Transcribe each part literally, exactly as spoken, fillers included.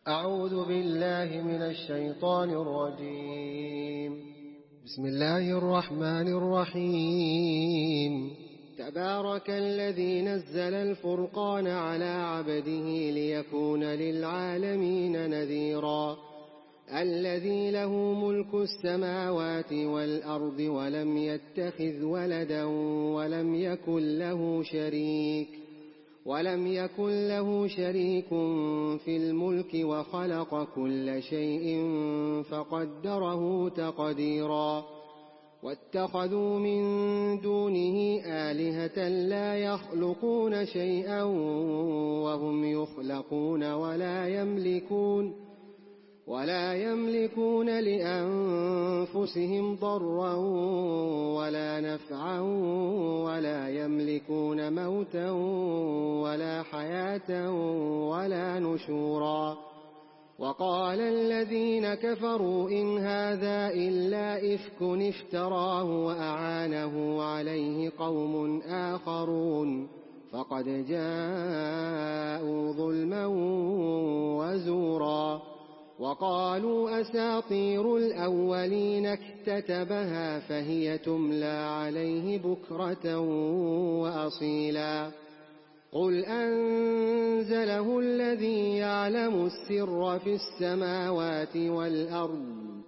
أعوذ بالله من الشيطان الرجيم. بسم الله الرحمن الرحيم. تبارك الذي نزل الفرقان على عبده ليكون للعالمين نذيرا. الذي له ملك السماوات والأرض ولم يتخذ ولدا ولم يكن له شريك ولم يكن له شريك في الملك وخلق كل شيء فقدره تقديرا. واتخذوا من دونه آلهة لا يخلقون شيئا وهم يخلقون ولا يملكون ولا يملكون لأنفسهم ضرا ولا نفعا ولا يملكون موتا ولا حياة ولا نشورا. وقال الذين كفروا إن هذا إلا إفك افتراه وأعانه عليه قوم آخرون فقد جاءوا ظلما وزورا. وقالوا أساطير الأولين اكتتبها فهي تملى عليه بكرة وأصيلا. قل أنزله الذي يعلم السر في السماوات والأرض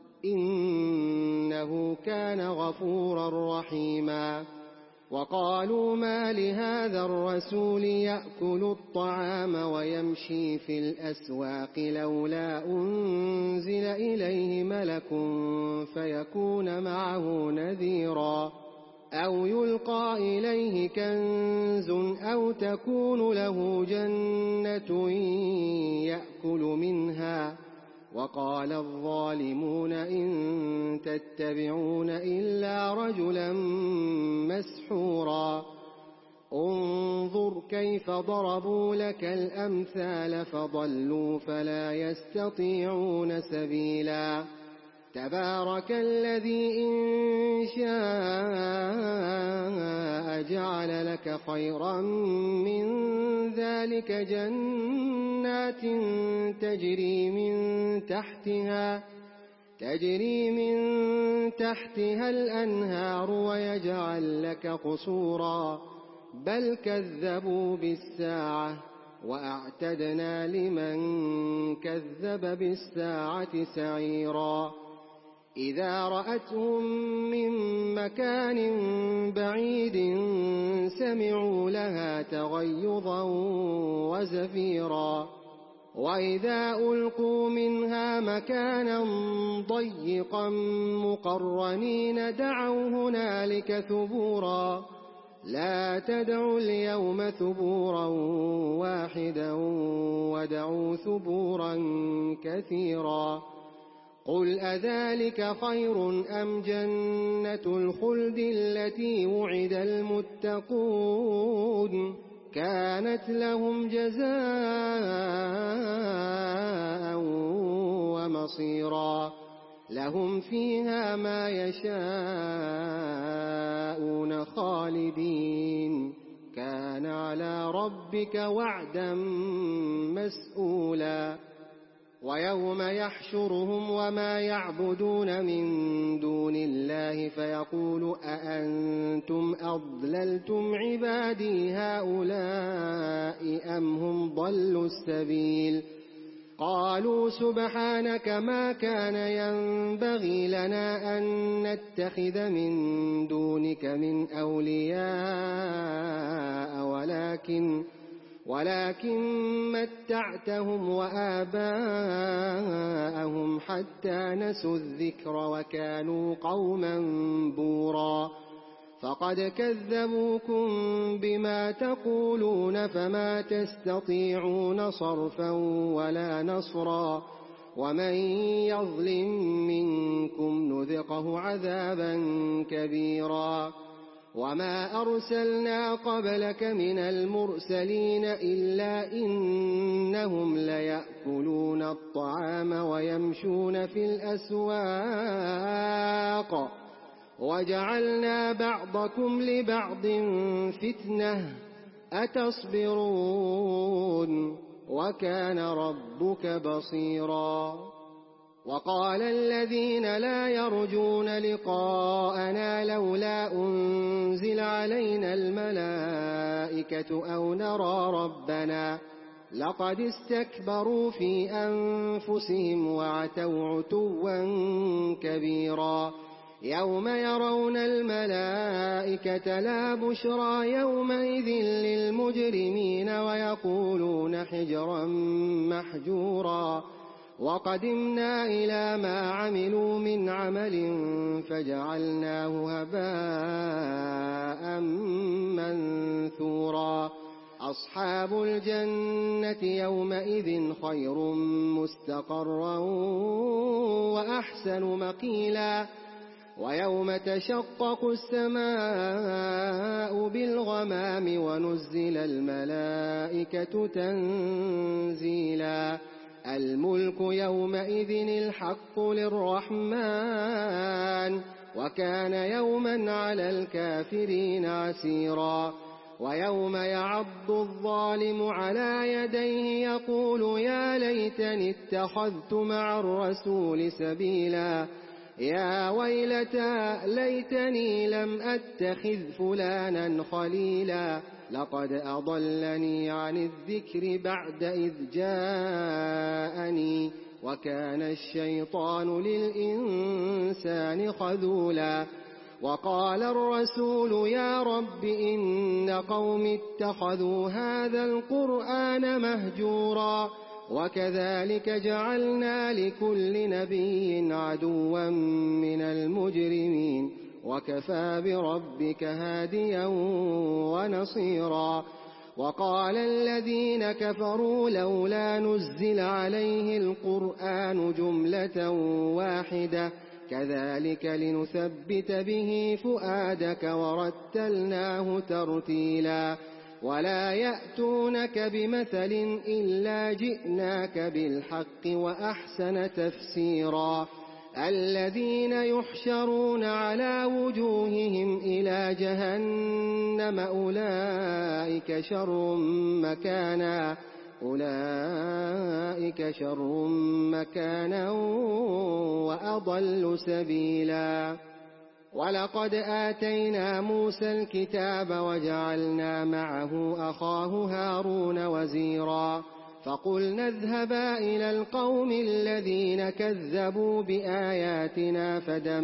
إنه كان غفورا رحيما. وقالوا ما لهذا الرسول يأكل الطعام ويمشي في الأسواق لولا أنزل إليه ملك فيكون معه نذيرا أو يلقى إليه كنز أو تكون له جنة يأكل منها. وقال الظالمون إن تتبعون إلا رجلا مسحورا. انظر كيف ضربوا لك الأمثال فضلوا فلا يستطيعون سبيلا. تبارك الذي إن شاء جعل لك خيرا من ذلك جنات تجري من تحتها تجري من تحتها الأنهار ويجعل لك قصورا بل كذبوا بالساعة وأعتدنا لمن كذب بالساعة سعيرا. إذا رأتهم من مكان بعيد سمعوا لها تغيظا وزفيرا. وإذا ألقوا منها مكانا ضيقا مقرنين دعوا هنالك ثبورا. لا تدعوا اليوم ثبورا واحدا ودعوا ثبورا كثيرا. قل أذلك خير أم جنة الخلد التي وعد المتقون كانت لهم جزاء ومصيرا. لهم فيها ما يشاءون خالدين كان على ربك وعدا مسئولا. ويوم يحشرهم وما يعبدون من دون الله فيقول أأنتم أضللتم عبادي هؤلاء أم هم ضلوا السبيل. قالوا سبحانك ما كان ينبغي لنا أن نتخذ من دونك من أولياء ولكن ولكن متعتهم وآباءهم حتى نسوا الذكر وكانوا قوما بورا. فقد كذبوكم بما تقولون فما تستطيعون صرفا ولا نصرا. ومن يظلم منكم نذقه عذابا كبيرا. وما أرسلنا قبلك من المرسلين إلا إنهم ليأكلون الطعام ويمشون في الأسواق وجعلنا بعضكم لبعض فتنة أتصبرون وكان ربك بصيرا. وقال الذين لا يرجون لقاءنا لولا أنزل علينا الملائكة أو نرى ربنا لقد استكبروا في أنفسهم وعتوا عتوا كبيرا. يوم يرون الملائكة لا بشرى يومئذ للمجرمين ويقولون حجرا محجورا. وقدمنا إلى ما عملوا من عمل فجعلناه هباء منثورا. أصحاب الجنة يومئذ خير مستقرا وأحسن مقيلا. ويوم تشقق السماء بالغمام ونزل الملائكة تنزيلا. الملك يومئذ الحق للرحمن وكان يوما على الكافرين عسيرا. ويوم يعض الظالم على يديه يقول يا ليتني اتخذت مع الرسول سبيلا. يا ويلتى ليتني لم أتخذ فلانا خليلا لقد أضلني عن الذكر بعد إذ جاءني وكان الشيطان للإنسان خذولا. وقال الرسول يا رب إن قوم اتخذوا هذا القرآن مهجورا. وكذلك جعلنا لكل نبي عدوا من المجرمين وكفى بربك هاديا ونصيرا. وقال الذين كفروا لولا نزل عليه القرآن جملة واحدة كذلك لنثبت به فؤادك ورتلناه ترتيلا. ولا يأتونك بمثل إلا جئناك بالحق وأحسن تفسيرا. الذين يحشرون على وجوههم إلى جهنم أولئك شر مكانا أولئك شر مكانا وأضل سبيلا. ولقد آتينا موسى الكتاب وجعلنا معه أخاه هارون وزيرا. فقلنا اذهبا إلى القوم الذين كذبوا بآياتنا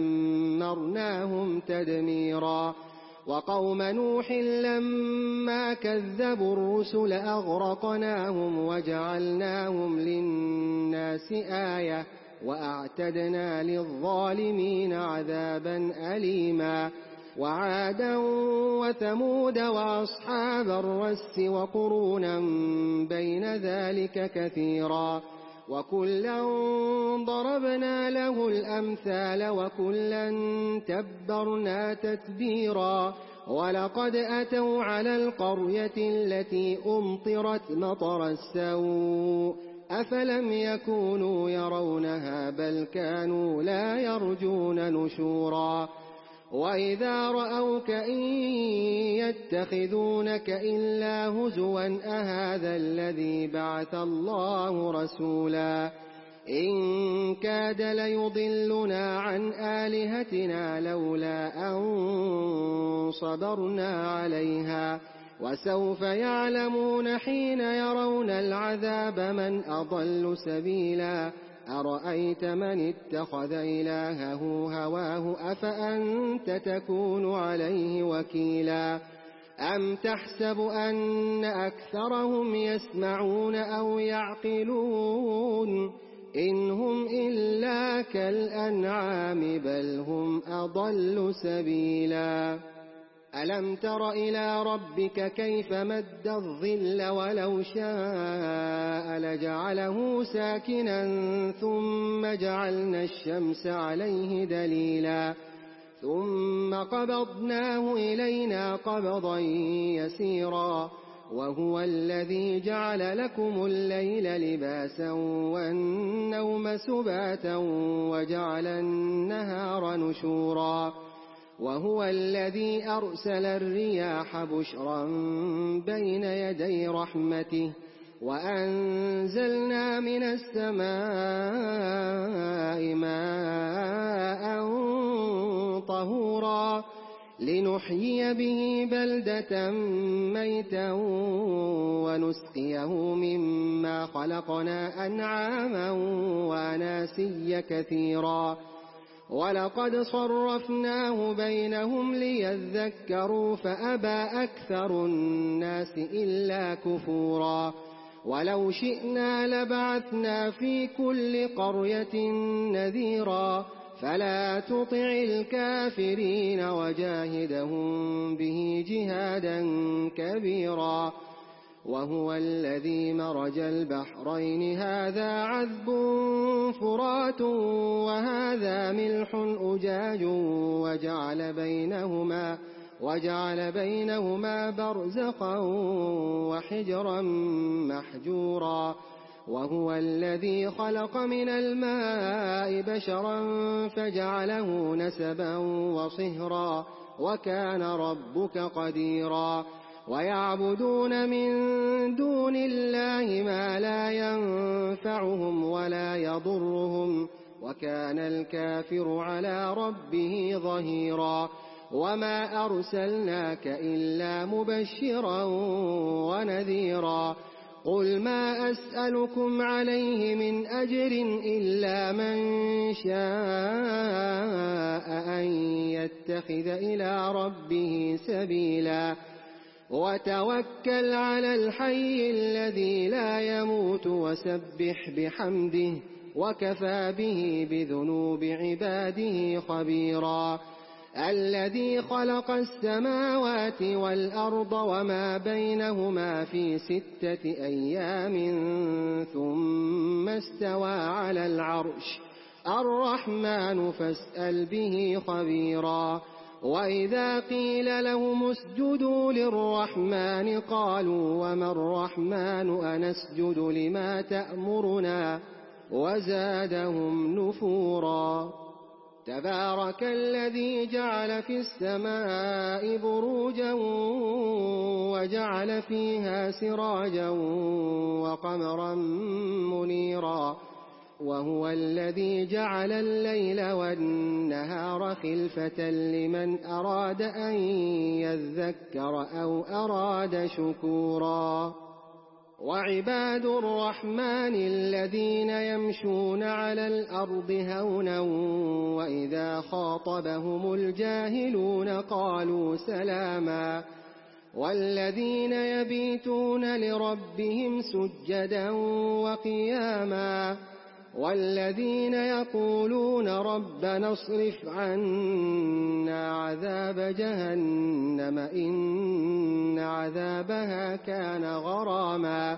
فدمرناهم تدميرا. وقوم نوح لما كذبوا الرسل أغرقناهم وجعلناهم للناس آية وأعتدنا للظالمين عذابا أليما. وعادا وثمود وأصحاب الرس وقرونا بين ذلك كثيرا. وكلا ضربنا له الأمثال وكلا تبرنا تتبيرا. ولقد أتوا على القرية التي أمطرت مطر السوء أفلم يكونوا يرونها بل كانوا لا يرجون نشورا. وإذا رأوك إن يتخذونك إلا هزوا أهذا الذي بعث الله رسولا. إن كاد ليضلنا عن آلهتنا لولا أن صبرنا عليها. وسوف يعلمون حين يرون العذاب من أضل سبيلا. أرأيت من اتخذ إلهه هواه أفأنت تكون عليه وكيلا. أم تحسب أن أكثرهم يسمعون أو يعقلون إن هم إلا كالأنعام بل هم أضل سبيلا. ألم تر إلى ربك كيف مد الظل ولو شاء لجعله ساكنا ثم جعلنا الشمس عليه دليلا ثم قبضناه إلينا قبضا يسيرا. وهو الذي جعل لكم الليل لباسا والنوم سباتا وجعل النهار نشورا. وهو الذي أرسل الرياح بشرا بين يدي رحمته وأنزلنا من السماء ماء طهورا لنحيي به بلدة ميتا ونسقيه مما خلقنا أنعاما وأناسيا كثيرا ولقد صرفناه بينهم ليذكروا فأبى أكثر الناس إلا كفورا ولو شئنا لبعثنا في كل قرية نذيرا فلا تطع الكافرين وجاهدهم به جهادا كبيرا وهو الذي مرج البحرين هذا عذب فرات وهذا ملح أجاج وجعل بينهما وجعل بينهما برزقا وحجرا محجورا وهو الذي خلق من الماء بشرا فجعله نسبا وصهرا وكان ربك قديرا ويعبدون من دون الله ما لا ينفعهم ولا يضرهم وكان الكافر على ربه ظهيرا وما أرسلناك إلا مبشرا ونذيرا قل ما أسألكم عليه من أجر إلا من شاء أن يتخذ إلى ربه سبيلا وتوكل على الحي الذي لا يموت وسبح بحمده وكفى به بذنوب عباده خبيرا الذي خلق السماوات والأرض وما بينهما في ستة أيام ثم استوى على العرش الرحمن فاسأل به خبيرا وإذا قيل لهم اسجدوا للرحمن قالوا وما الرحمن أنسجد لما تأمرنا وزادهم نفورا تبارك الذي جعل في السماء بروجا وجعل فيها سراجا وقمرا منيرا وهو الذي جعل الليل والنهار خلفة لمن أراد أن يذكر أو أراد شكورا وعباد الرحمن الذين يمشون على الأرض هونا وإذا خاطبهم الجاهلون قالوا سلاما والذين يبيتون لربهم سجدا وقياما والذين يقولون ربنا اصرف عنا عذاب جهنم إن عذابها كان غراما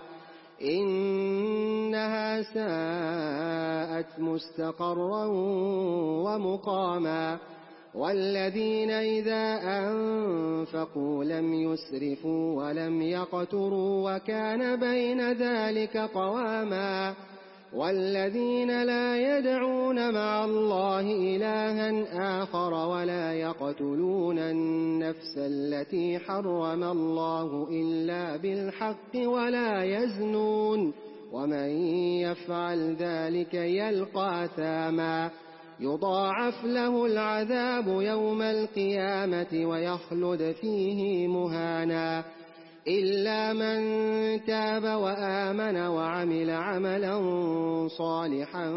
إنها ساءت مستقرا ومقاما والذين إذا أنفقوا لم يسرفوا ولم يقتروا وكان بين ذلك قواما والذين لا يدعون مع الله إلها آخر ولا يقتلون النفس التي حرم الله إلا بالحق ولا يزنون ومن يفعل ذلك يلقى أثاما يضاعف له العذاب يوم القيامة ويخلد فيه مهانا إلا من تاب وآمن وعمل عملا صالحا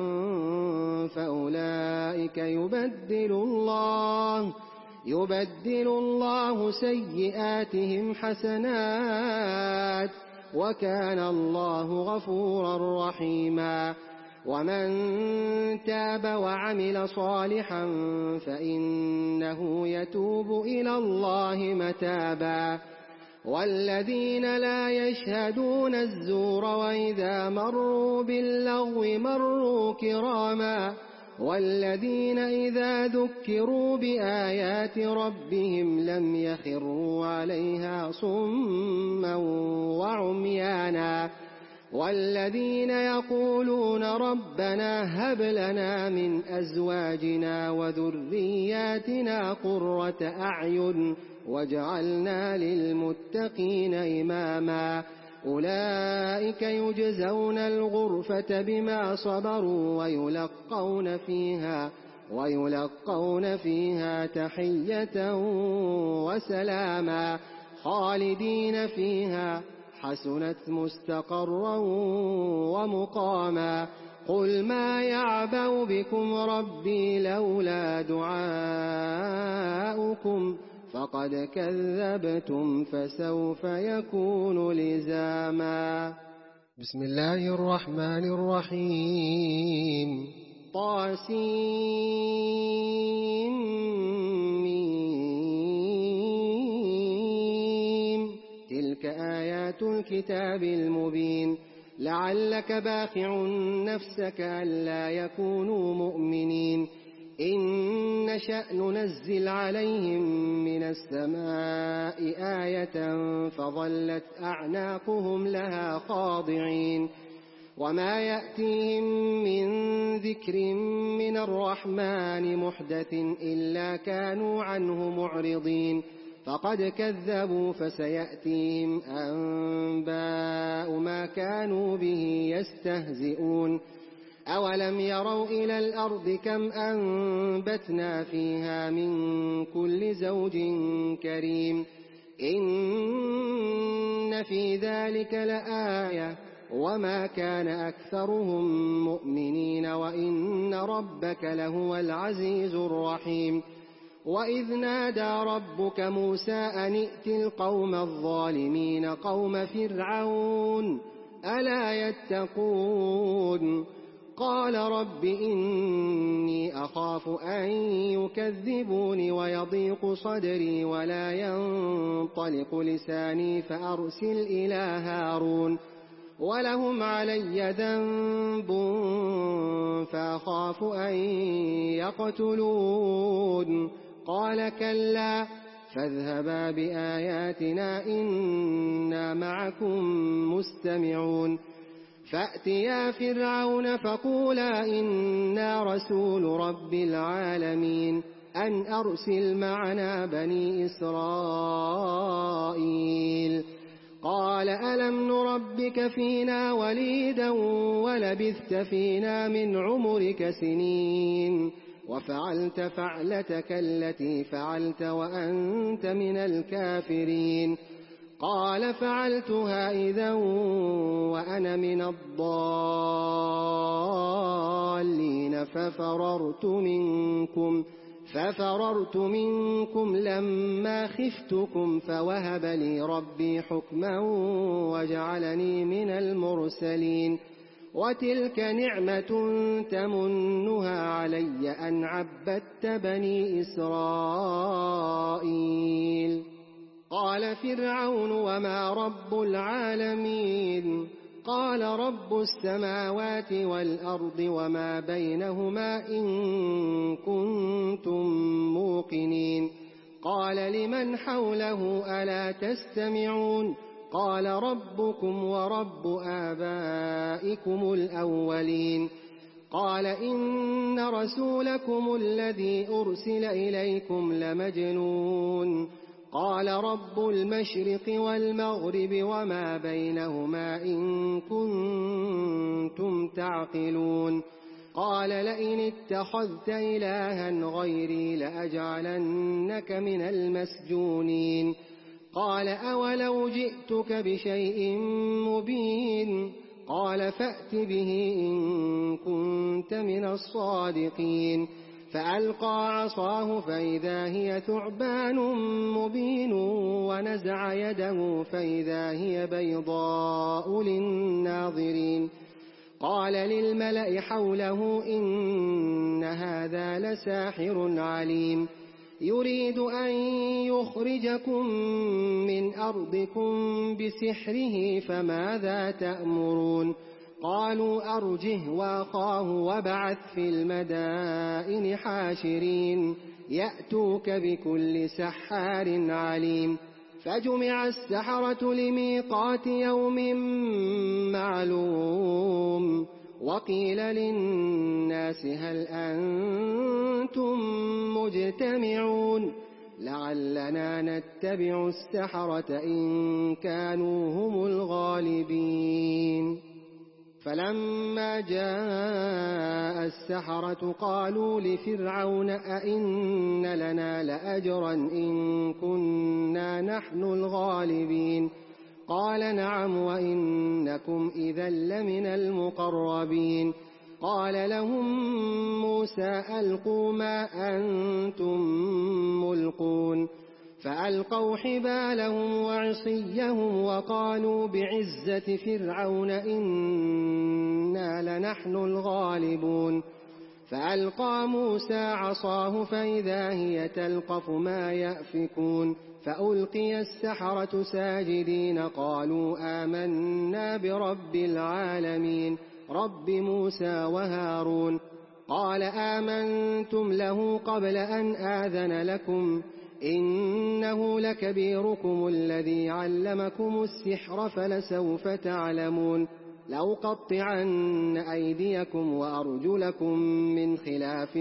فأولئك يبدل الله يبدل الله سيئاتهم حسنات وكان الله غفورا رحيما ومن تاب وعمل صالحا فإنه يتوب إلى الله متابا والذين لا يشهدون الزور وإذا مروا باللغو مروا كراما والذين إذا ذكروا بآيات ربهم لم يخروا عليها صما وعميانا والذين يقولون ربنا هب لنا من أزواجنا وذرياتنا قرة أعين واجعلنا للمتقين إماما أولئك يجزون الغرفة بما صبروا ويلقون فيها ويلقون فيها تحية وسلاما خالدين فيها حسنت مستقرا ومقاما قل ما يعبأ بكم ربي لولا دعاؤكم فقد كذبتم فسوف يكون لزاما. بسم الله الرحمن الرحيم. طاسيم تلك آيات الكتاب المبين لعلك باخع نفسك ألا يكونوا مؤمنين إن نشأ ننزل عليهم من السماء آية فظلت أعناقهم لها خاضعين وما يأتيهم من ذكر من الرحمن محدث إلا كانوا عنه معرضين فقد كذبوا فسيأتيهم أنباء ما كانوا به يستهزئون أولم يروا إلى الأرض كم أنبتنا فيها من كل زوج كريم إن في ذلك لآية وما كان أكثرهم مؤمنين وإن ربك لهو العزيز الرحيم وإذ نادى ربك موسى أن ائت القوم الظالمين قوم فرعون ألا يتقون قال رب إني أخاف أن يكذبوني ويضيق صدري ولا ينطلق لساني فأرسل إلى هارون ولهم علي ذنب فأخاف أن يقتلون قال كلا فاذهبا بآياتنا إنا معكم مستمعون فأتيا فرعون فقولا إنا رسول رب العالمين أن أرسل معنا بني إسرائيل قال ألم نربك فينا وليدا ولبثت فينا من عمرك سنين وفعلت فعلتك التي فعلت وأنت من الكافرين قال فعلتها إذا وأنا من الضالين ففررت منكم ففررت منكم لما خفتكم فوهب لي ربي حكما وجعلني من المرسلين وتلك نعمة تمنها علي أن عبدت بني إسرائيل قال فرعون وما رب العالمين قال رب السماوات والأرض وما بينهما إن كنتم موقنين قال لمن حوله ألا تستمعون قال ربكم ورب آبائكم الأولين قال إن رسولكم الذي أرسل إليكم لمجنون قال رب المشرق والمغرب وما بينهما إن كنتم تعقلون قال لئن اتخذت إلها غيري لأجعلنك من المسجونين قال أولو جئتك بشيء مبين قال فأت به إن كنت من الصادقين فألقى عصاه فإذا هي ثعبان مبين ونزع يده فإذا هي بيضاء للناظرين قال للملأ حوله إن هذا لساحر عليم يريد أن يخرجكم من أرضكم بسحره فماذا تأمرون قالوا أرجه وأخاه وابعث في المدائن حاشرين يأتوك بكل سحار عليم فجمع السحرة لميقات يوم معلوم وقيل للناس هل أنتم مجتمعون لعلنا نتبع السحرة إن كانوا هم الغالبين. فلما جاء السحرة قالوا لفرعون أئن لنا لأجرا إن كنا نحن الغالبين. قال نعم وإنكم إذا لمن المقربين. قال لهم موسى ألقوا ما أنتم ملقون. فألقوا حبالهم وعصيهم وقالوا بعزة فرعون إنا لنحن الغالبون. فألقى موسى عصاه فإذا هي تلقف ما يأفكون. فألقي السحرة ساجدين قالوا آمنا برب العالمين رب موسى وهارون. قال آمنتم له قبل أن آذن لكم إنه لكبيركم الذي علمكم السحر فلسوف تعلمون لأقطعن أيديكم وأرجلكم من خلاف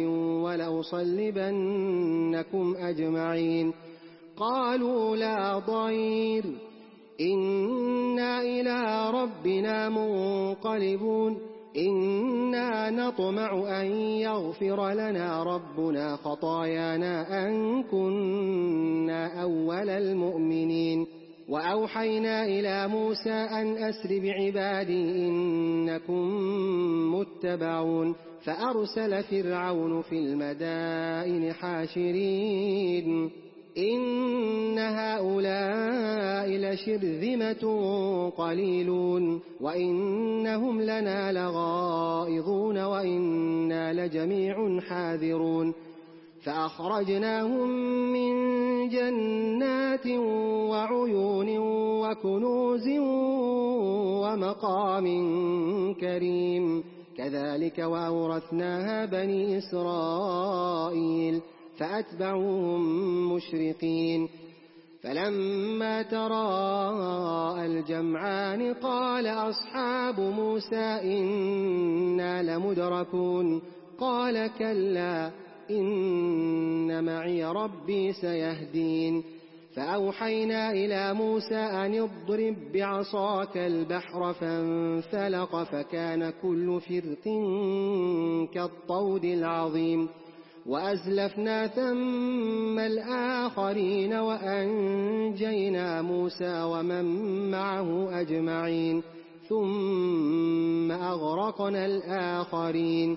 ولأصلبنكم أجمعين. قالوا لا ضير إنا إلى ربنا منقلبون إنا نطمع أن يغفر لنا ربنا خطايانا أن كنا أول المؤمنين. وأوحينا إلى موسى أن أسر بعبادي إنكم متبعون. فأرسل فرعون في المدائن حاشرين إن هؤلاء لشرذمة قليلون وإنهم لنا لغائظون وإنا لجميع حاذرون. فأخرجناهم من جنات وعيون وكنوز ومقام كريم كذلك وأورثناها بني إسرائيل فأتبعوهم مشرقين. فلما تراءى الجمعان قال أصحاب موسى إنا لمدركون. قال كلا إن معي ربي سيهدين. فأوحينا إلى موسى أن اضرب بعصاك البحر فانفلق فكان كل فرق كالطود العظيم. وأزلفنا ثم الآخرين وأنجينا موسى ومن معه أجمعين ثم أغرقنا الآخرين.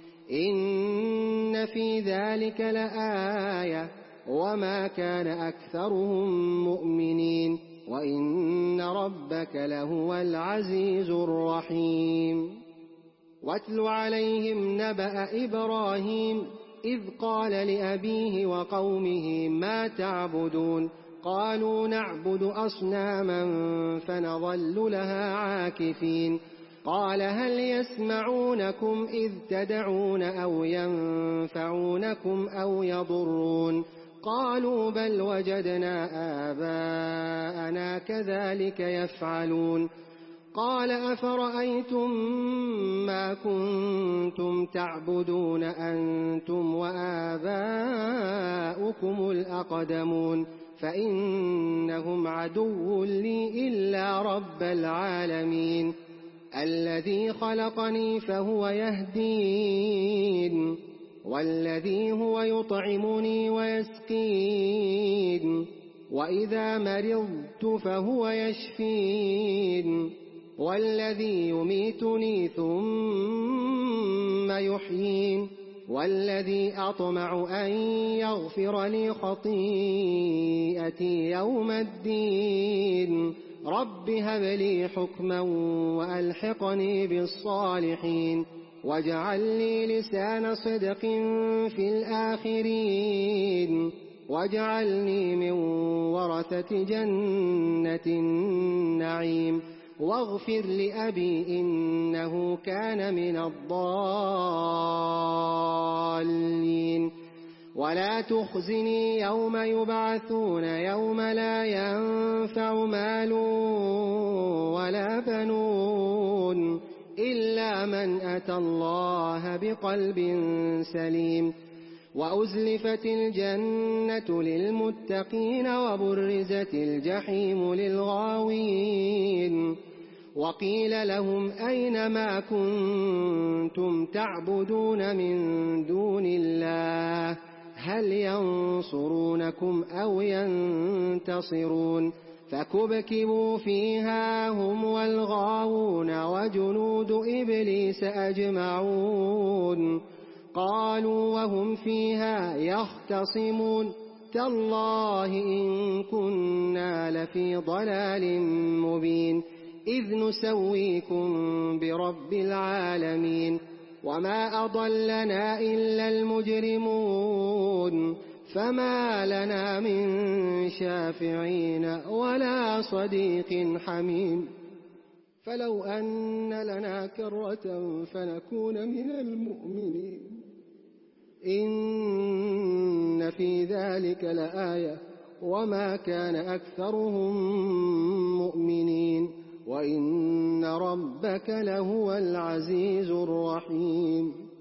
إن في ذلك لآية وما كان أكثرهم مؤمنين وإن ربك لهو العزيز الرحيم. واتل عليهم نبأ إبراهيم إذ قال لأبيه وقومه ما تعبدون. قالوا نعبد أصناما فنظل لها عاكفين. قال هل يسمعونكم إذ تدعون أو ينفعونكم أو يضرون. قالوا بل وجدنا آباءنا كذلك يفعلون. قال أفرأيتم ما كنتم تعبدون أنتم وآباؤكم الأقدمون فإنهم عدو لي إلا رب العالمين الذي خلقني فهو يهدين والذي هو يطعمني ويسقين وإذا مرضت فهو يشفين والذي يميتني ثم يحيين والذي أطمع أن يغفر لي خطيئتي يوم الدين. رب هب لي حكما وألحقني بالصالحين واجعل لي لسان صدق في الآخرين واجعلني من ورثة جنة النعيم واغفر لأبي إنه كان من الضالين ولا تخزني يوم يبعثون يوم لا ينفع مال ولا بنون إلا من أتى الله بقلب سليم. وأزلفت الجنة للمتقين وبرزت الجحيم للغاوين وقيل لهم أين ما كنتم تعبدون من دون الله هل ينصرونكم أو ينتصرون فكبكبوا فيها هم والغاوون وجنود إبليس أجمعون قالوا وهم فيها يختصمون تالله إن كنا لفي ضلال مبين إذ نسويكم برب العالمين وما أضلنا إلا المجرمون فما لنا من شافعين ولا صديق حميم فلو أن لنا كرة فنكون من المؤمنين إن في ذلك لآية وما كان أكثرهم مؤمنين وإن ربك لهو العزيز الرحيم